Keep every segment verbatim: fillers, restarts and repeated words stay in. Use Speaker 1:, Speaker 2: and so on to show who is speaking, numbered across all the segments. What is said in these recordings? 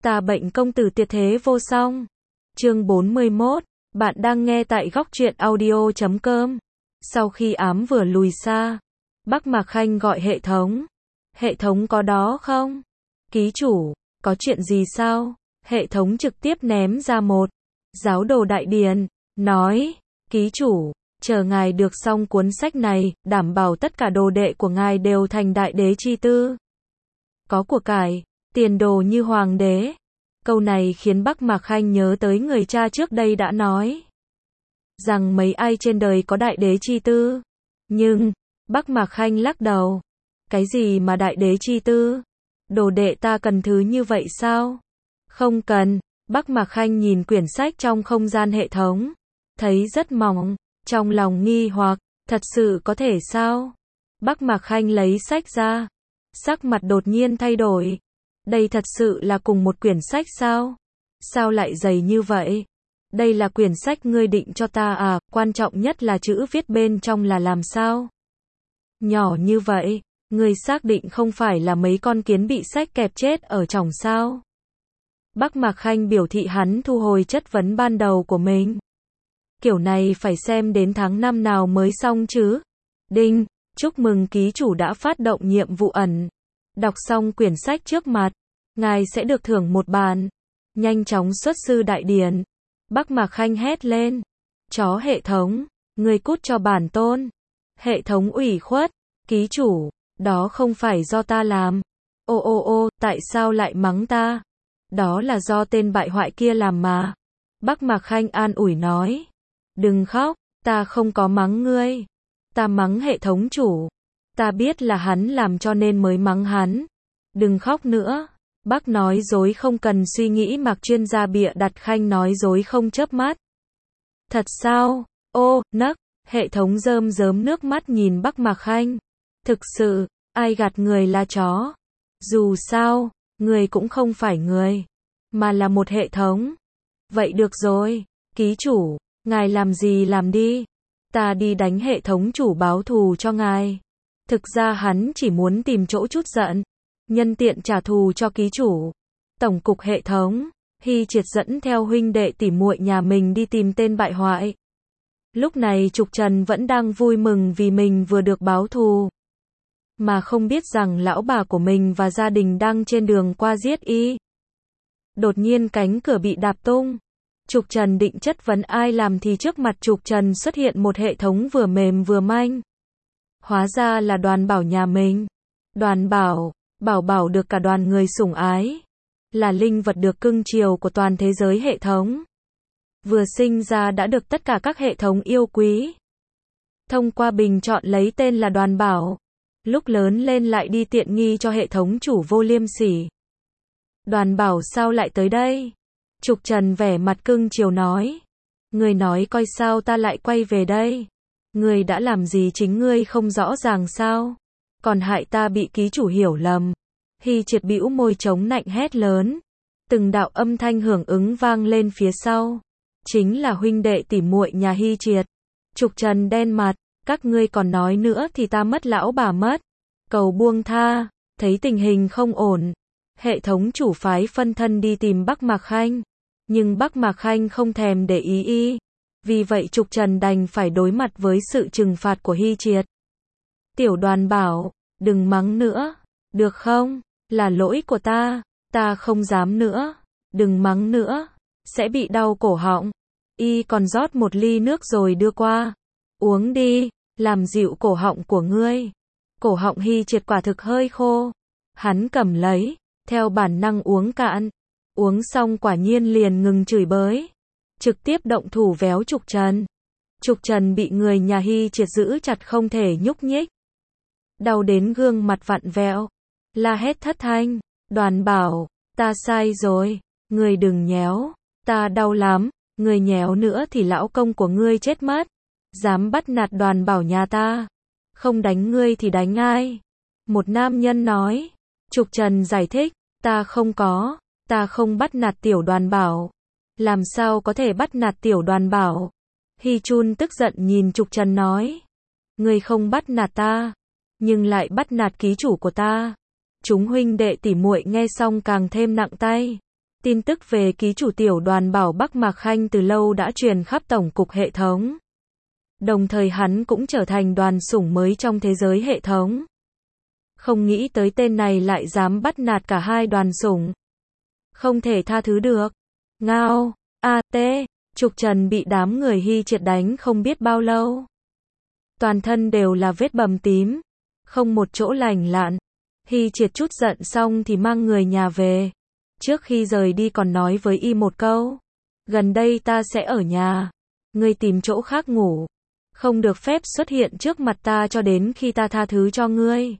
Speaker 1: Ta bệnh công tử tuyệt thế vô song. Chương bốn mươi mốt, bạn đang nghe tại góc truyện audio chấm com. Sau khi ám vừa lùi xa, Bắc Mạc Khanh gọi hệ thống. Hệ thống có đó không? Ký chủ, có chuyện gì sao? Hệ thống trực tiếp ném ra một giáo đồ đại điển, nói, ký chủ, chờ ngài được xong cuốn sách này, đảm bảo tất cả đồ đệ của ngài đều thành đại đế chi tư. Có của cải, tiền đồ như hoàng đế. Câu này khiến Bắc Mạc Khanh nhớ tới người cha trước đây đã nói rằng mấy ai trên đời có đại đế chi tư. Nhưng, Bắc Mạc Khanh lắc đầu. Cái gì mà đại đế chi tư? Đồ đệ ta cần thứ như vậy sao? Không cần. Bắc Mạc Khanh nhìn quyển sách trong không gian hệ thống, thấy rất mỏng, trong lòng nghi hoặc, thật sự có thể sao? Bắc Mạc Khanh lấy sách ra, sắc mặt đột nhiên thay đổi. Đây thật sự là cùng một quyển sách sao? Sao lại dày như vậy? Đây là quyển sách ngươi định cho ta à? Quan trọng nhất là chữ viết bên trong là làm sao? Nhỏ như vậy, ngươi xác định không phải là mấy con kiến bị sách kẹp chết ở trong sao? Bắc Mạc Khanh biểu thị hắn thu hồi chất vấn ban đầu của mình. Kiểu này phải xem đến tháng năm nào mới xong chứ? Đinh, chúc mừng ký chủ đã phát động nhiệm vụ ẩn. Đọc xong quyển sách trước mặt, ngài sẽ được thưởng một bàn. Nhanh chóng xuất sư đại điển. Bắc Mạc Khanh hét lên. Chó hệ thống, ngươi cút cho bản tôn. Hệ thống ủy khuất, ký chủ, đó không phải do ta làm. Ô ô ô, tại sao lại mắng ta? Đó là do tên bại hoại kia làm mà. Bắc Mạc Khanh an ủi nói. Đừng khóc, ta không có mắng ngươi. Ta mắng hệ thống chủ. Ta biết là hắn làm cho nên mới mắng hắn. Đừng khóc nữa. Bác nói dối không cần suy nghĩ, Mạc chuyên gia bịa đặt. Khanh nói dối không chớp mắt. Thật sao? Ô, nấc. Hệ thống rơm rớm nước mắt nhìn Bắc Mạc Khanh. Thực sự, ai gạt người là chó. Dù sao, người cũng không phải người, mà là một hệ thống. Vậy được rồi, ký chủ, ngài làm gì làm đi. Ta đi đánh hệ thống chủ báo thù cho ngài. Thực ra hắn chỉ muốn tìm chỗ chút giận, nhân tiện trả thù cho ký chủ. Tổng cục hệ thống, Hy Triệt dẫn theo huynh đệ tỉ muội nhà mình đi tìm tên bại hoại. Lúc này Trục Trần vẫn đang vui mừng vì mình vừa được báo thù, mà không biết rằng lão bà của mình và gia đình đang trên đường qua giết y. Đột nhiên cánh cửa bị đạp tung. Trục Trần định chất vấn ai làm thì trước mặt Trục Trần xuất hiện một hệ thống vừa mềm vừa manh. Hóa ra là Đoàn Bảo nhà mình. Đoàn Bảo, Bảo Bảo được cả đoàn người sủng ái, là linh vật được cưng chiều của toàn thế giới hệ thống. Vừa sinh ra đã được tất cả các hệ thống yêu quý. Thông qua bình chọn lấy tên là Đoàn Bảo. Lúc lớn lên lại đi tiện nghi cho hệ thống chủ vô liêm sỉ. Đoàn Bảo sao lại tới đây? Trục Trần vẻ mặt cưng chiều nói. Người nói coi sao ta lại quay về đây? Người đã làm gì chính ngươi không rõ ràng sao? Còn hại ta bị ký chủ hiểu lầm. Hy Triệt bĩu môi chống nạnh hét lớn. Từng đạo âm thanh hưởng ứng vang lên phía sau. Chính là huynh đệ tỉ muội nhà Hy Triệt. Trục Trần đen mặt. Các ngươi còn nói nữa thì ta mất lão bà mất. Cầu buông tha. Thấy tình hình không ổn, hệ thống chủ phái phân thân đi tìm Bắc Mạc Khanh. Nhưng Bắc Mạc Khanh không thèm để ý y. Vì vậy Trục Trần đành phải đối mặt với sự trừng phạt của Hy Triệt. Tiểu Đoàn Bảo, đừng mắng nữa, được không? Là lỗi của ta, ta không dám nữa. Đừng mắng nữa, sẽ bị đau cổ họng. Y còn rót một ly nước rồi đưa qua. Uống đi, làm dịu cổ họng của ngươi. Cổ họng Hy Triệt quả thực hơi khô. Hắn cầm lấy, theo bản năng uống cạn. Uống xong quả nhiên liền ngừng chửi bới. Trực tiếp động thủ véo Trục Trần. Trục Trần bị người nhà Hy Triệt giữ chặt không thể nhúc nhích. Đau đến gương mặt vặn vẹo. La hét thất thanh. Đoàn Bảo, ta sai rồi. Ngươi đừng nhéo. Ta đau lắm. Ngươi nhéo nữa thì lão công của ngươi chết mất. Dám bắt nạt Đoàn Bảo nhà ta. Không đánh ngươi thì đánh ai? Một nam nhân nói. Trục Trần giải thích. Ta không có. Ta không bắt nạt tiểu Đoàn Bảo. Làm sao có thể bắt nạt tiểu Đoàn Bảo? Hy Chun tức giận nhìn Trục Trần nói. Ngươi không bắt nạt ta, nhưng lại bắt nạt ký chủ của ta. Chúng huynh đệ tỉ muội nghe xong càng thêm nặng tay. Tin tức về ký chủ tiểu đoàn bảo Bắc Mạc Khanh từ lâu đã truyền khắp tổng cục hệ thống. Đồng thời hắn cũng trở thành đoàn sủng mới trong thế giới hệ thống. Không nghĩ tới tên này lại dám bắt nạt cả hai đoàn sủng. Không thể tha thứ được. Ngao, a tê, Trục Trần bị đám người Hy Triệt đánh không biết bao lâu. Toàn thân đều là vết bầm tím, không một chỗ lành lặn. Hy Triệt chút giận xong thì mang người nhà về. Trước khi rời đi còn nói với y một câu. Gần đây ta sẽ ở nhà. Ngươi tìm chỗ khác ngủ. Không được phép xuất hiện trước mặt ta cho đến khi ta tha thứ cho ngươi.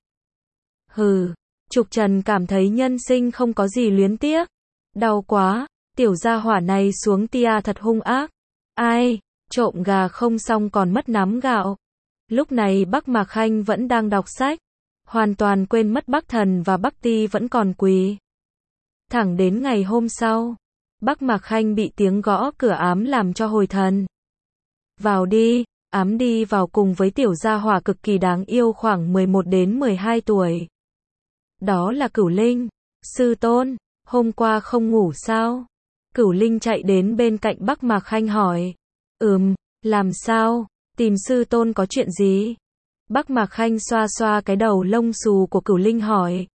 Speaker 1: Hừ, Trục Trần cảm thấy nhân sinh không có gì luyến tiếc. Đau quá, tiểu gia hỏa này xuống tia thật hung ác. Ai, trộm gà không xong còn mất nắm gạo. Lúc này Bắc Mạc Khanh vẫn đang đọc sách. Hoàn toàn quên mất Bắc Thần và Bắc Ti vẫn còn quỳ. Thẳng đến ngày hôm sau, Bắc Mạc Khanh bị tiếng gõ cửa ám làm cho hồi thần. Vào đi, ám đi vào cùng với tiểu gia hỏa cực kỳ đáng yêu khoảng mười một đến mười hai tuổi. Đó là Cửu Linh. Sư tôn, hôm qua không ngủ sao? Cửu Linh chạy đến bên cạnh Bắc Mạc Khanh hỏi. Ừm, làm sao? Tìm sư tôn có chuyện gì? Bắc Mạc Khanh xoa xoa cái đầu lông xù của Cửu Linh hỏi.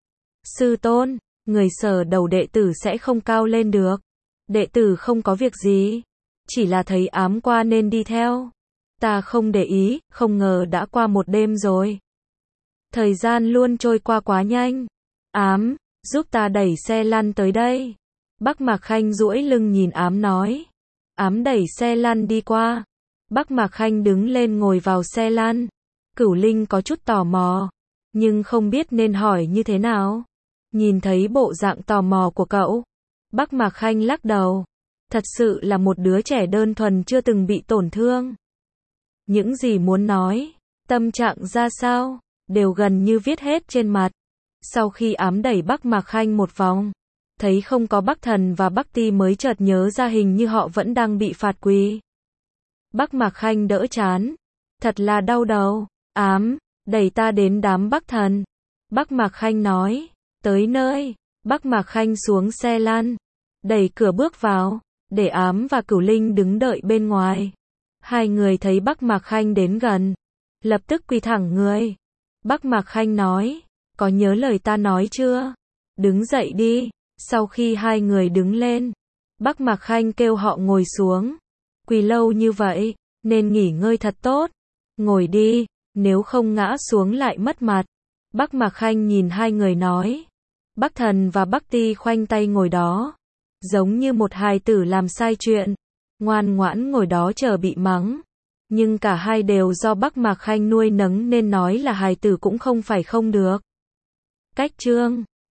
Speaker 1: Sư tôn, người sở đầu đệ tử sẽ không cao lên được. Đệ tử không có việc gì. Chỉ là thấy ám qua nên đi theo. Ta không để ý, không ngờ đã qua một đêm rồi. Thời gian luôn trôi qua quá nhanh. Ám, giúp ta đẩy xe lăn tới đây. Bắc Mạc Khanh duỗi lưng nhìn ám nói. Ám đẩy xe lăn đi qua. Bắc Mạc Khanh đứng lên ngồi vào xe lăn. Cửu Linh có chút tò mò, nhưng không biết nên hỏi như thế nào. Nhìn thấy bộ dạng tò mò của cậu, Bắc Mạc Khanh lắc đầu. Thật sự là một đứa trẻ đơn thuần chưa từng bị tổn thương. Những gì muốn nói, tâm trạng ra sao, đều gần như viết hết trên mặt. Sau khi ám đẩy Bắc Mạc Khanh một vòng, thấy không có Bắc Thần và Bắc Ti mới chợt nhớ ra hình như họ vẫn đang bị phạt quỳ. Bắc Mạc Khanh đỡ chán. Thật là đau đầu. Ám, đẩy ta đến đám Bắc Thần. Bắc Mạc Khanh nói. Tới nơi, Bắc Mạc Khanh xuống xe lăn, đẩy cửa bước vào, để ám và Cửu Linh đứng đợi bên ngoài. Hai người thấy Bắc Mạc Khanh đến gần, lập tức quỳ thẳng người. Bắc Mạc Khanh nói. Có nhớ lời ta nói chưa? Đứng dậy đi. Sau khi hai người đứng lên, Bắc Mạc Khanh kêu họ ngồi xuống. Quỳ lâu như vậy, nên nghỉ ngơi thật tốt. Ngồi đi, nếu không ngã xuống lại mất mặt. Bắc Mạc Khanh nhìn hai người nói. Bắc Thần và Bắc Ti khoanh tay ngồi đó, giống như một hài tử làm sai chuyện, ngoan ngoãn ngồi đó chờ bị mắng. Nhưng cả hai đều do Bắc Mạc Khanh nuôi nấng nên nói là hài tử cũng không phải không được. Cách chương